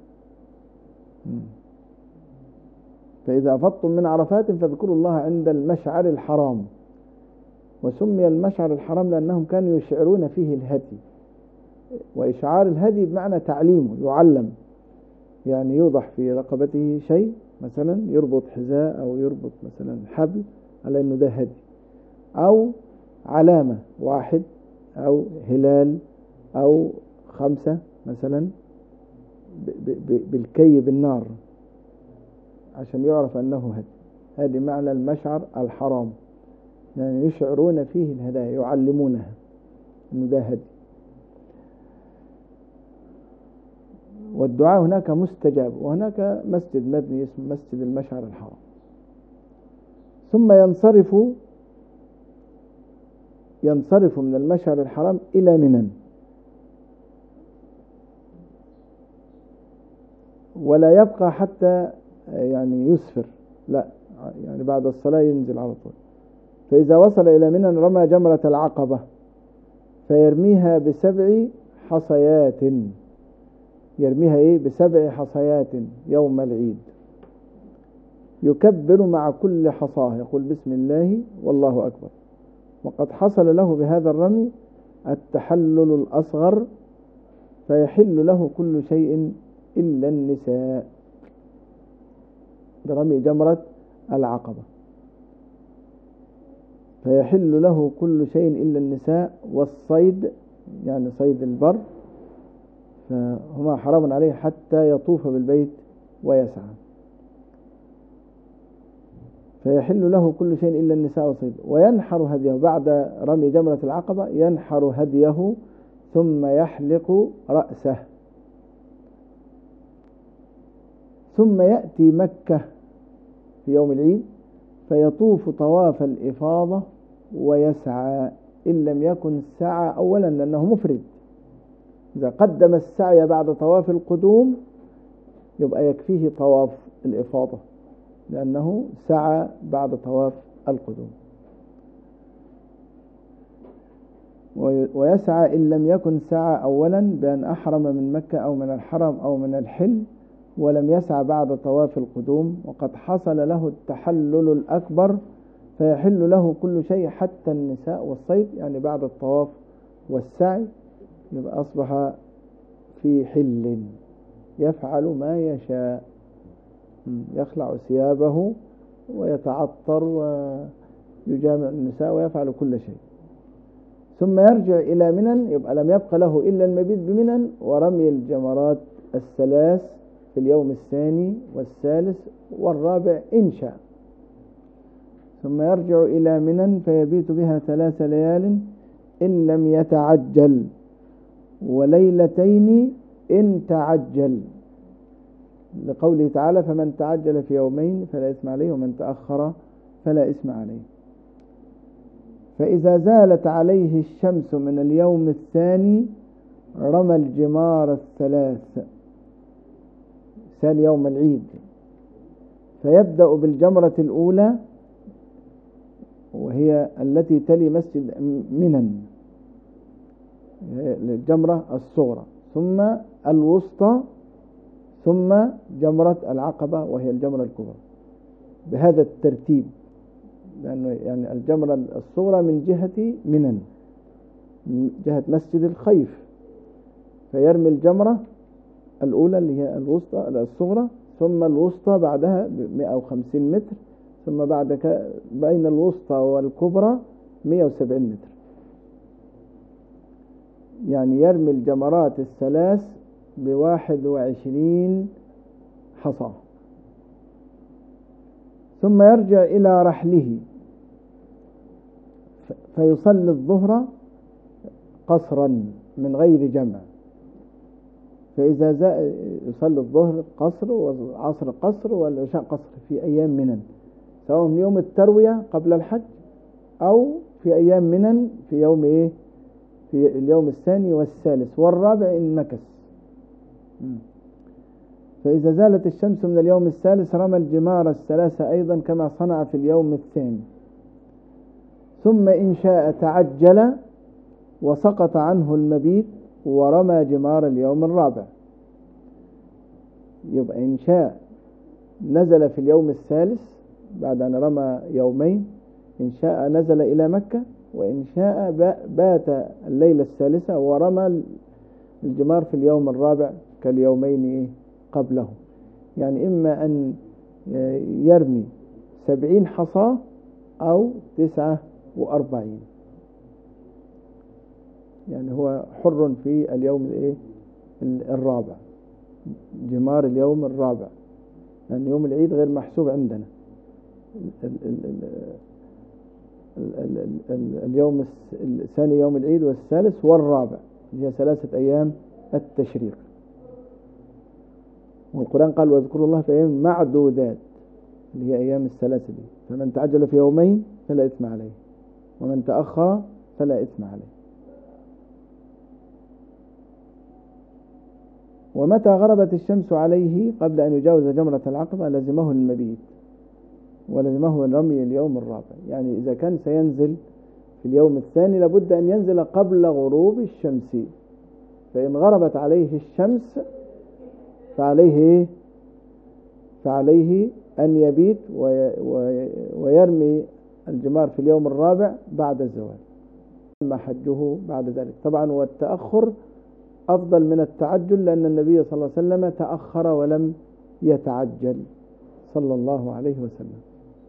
فإذا أفضتم من عرفات فاذكروا الله عند المشعر الحرام. وسمي المشعر الحرام لأنهم كانوا يشعرون فيه الهدي، وإشعار الهدي بمعنى تعليمه، يعلم، يعني يوضح في رقبته شيء، مثلا يربط حذاء أو يربط مثلا حبل على أنه ده هدي، أو علامة واحد أو هلال أو خمسة مثلا بالكي بالنار عشان يعرف أنه هدي. هذه معنى المشعر الحرام، يعني يشعرون فيه الهدايا، يعلمونها أنه ده هدي. والدعاء هناك مستجاب، وهناك مسجد مبني اسمه مسجد المشعر الحرام. ثم ينصرف ينصرف من المشعر الحرام إلى منى، ولا يبقى حتى يعني يسفر، لا، يعني بعد الصلاة ينزل على طول. فإذا وصل إلى منى رمى جمرة العقبة فيرميها بسبع حصيات، يرميها إيه؟ بسبع حصيات يوم العيد، يكبر مع كل حصاه، يقول بسم الله والله أكبر. وقد حصل له بهذا الرمي التحلل الأصغر، فيحل له كل شيء إلا النساء، برمي جمرة العقبة فيحل له كل شيء إلا النساء، والصيد يعني صيد البر فهما حرام عليه حتى يطوف بالبيت ويسعى. فيحل له كل شيء إلا النساء والصيد. وينحر هديه بعد رمي جمرة العقبة، ينحر هديه ثم يحلق رأسه، ثم يأتي مكة في يوم العيد فيطوف طواف الإفاضة ويسعى، إن لم يكن سعى أولا لأنه مفرد. إذا قدم السعي بعد طواف القدوم يبقى يكفيه طواف الإفاضة لأنه سعى بعد طواف القدوم. ويسعى إن لم يكن سعى أولا بأن أحرم من مكة أو من الحرم أو من الحل ولم يسعى بعد طواف القدوم، وقد حصل له التحلل الأكبر، فيحل له كل شيء حتى النساء والصيد، يعني بعد الطواف والسعي يبقى أصبح في حل، يفعل ما يشاء، يخلع ثيابه ويتعطر ويجامع النساء ويفعل كل شيء. ثم يرجع إلى منى، يبقى لم يبق له إلا المبيت بمنى ورمي الجمرات الثلاث في اليوم الثاني والثالث والرابع إن شاء. ثم يرجع إلى منى فيبيت بها ثلاث ليال إن لم يتعجل، وليلتين إن تعجل، لقوله تعالى فمن تعجل في يومين فلا إثم عليه ومن تأخر فلا إثم عليه. فإذا زالت عليه الشمس من اليوم الثاني رمى الجمار الثلاث ثاني يوم العيد، فيبدأ بالجمرة الأولى وهي التي تلي مسجد منى، الجمرة الصغرى، ثم الوسطى، ثم جمرة العقبة وهي الجمرة الكبرى، بهذا الترتيب، لأنه يعني الجمرة الصغرى من جهة منى، من جهة مسجد الخيف، فيرمي الجمرة الأولى اللي هي الوسطى الصغرى، ثم الوسطى بعدها مئة وخمسين متر، ثم بعد بين الوسطى والكبرى مئة وسبعين متر، يعني يرمي الجمرات الثلاث بواحد وعشرين حصى. ثم يرجع إلى رحله فيصلي الظهر قصرا من غير جمع، فإذا زاء يصلي الظهر قصر والعصر قصر والعشاء قصر في أيام منى، سواء من يوم التروية قبل الحج أو في أيام منى في يوم إيه في اليوم الثاني والثالث والرابع إن مكث. فإذا زالت الشمس من اليوم الثالث رمى الجمار الثلاثة أيضا كما صنع في اليوم الثاني. ثم إن شاء تعجل وسقط عنه المبيت ورمى جمار اليوم الرابع. يبقى إن شاء نزل في اليوم الثالث بعد أن رمى يومين، إن شاء نزل إلى مكة، وإن شاء بات الليلة الثالثة ورمى الجمار في اليوم الرابع كاليومين قبله. يعني إما أن يرمي سبعين حصاة أو تسعة وأربعين، يعني هو حر في اليوم الرابع، جمار اليوم الرابع، لأن يوم العيد غير محسوب عندنا. اليوم الثاني يوم العيد والثالث والرابع اللي هي ثلاثة أيام التشريق. والقرآن قال واذكروا الله في أيام معدودات اللي هي أيام الثلاثة دي، فمن تعجل في يومين فلا إثم عليه ومن تأخر فلا إثم عليه. ومتى غربت الشمس عليه قبل أن يجاوز جمرة العقبة لزمه المبيت ولزمه رمي اليوم الرابع. يعني إذا كان سينزل في اليوم الثاني لابد أن ينزل قبل غروب الشمس، فإن غربت عليه الشمس فعليه فعليه أن يبيت ويرمي الجمار في اليوم الرابع بعد الزوال، أما حجه بعد ذلك. طبعا والتأخر أفضل من التعجل، لأن النبي صلى الله عليه وسلم تأخر ولم يتعجل صلى الله عليه وسلم.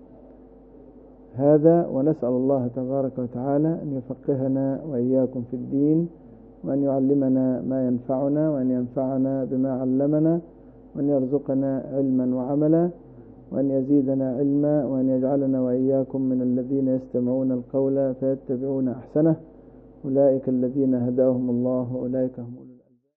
هذا، ونسأل الله تبارك وتعالى أن يفقهنا وإياكم في الدين، وأن يعلمنا ما ينفعنا، وأن ينفعنا بما علمنا، وأن يرزقنا علما وعملا، وأن يزيدنا علما، وأن يجعلنا وإياكم من الذين يستمعون القول فيتبعون أحسنه. أولئك الذين هداهم الله وأولئك هم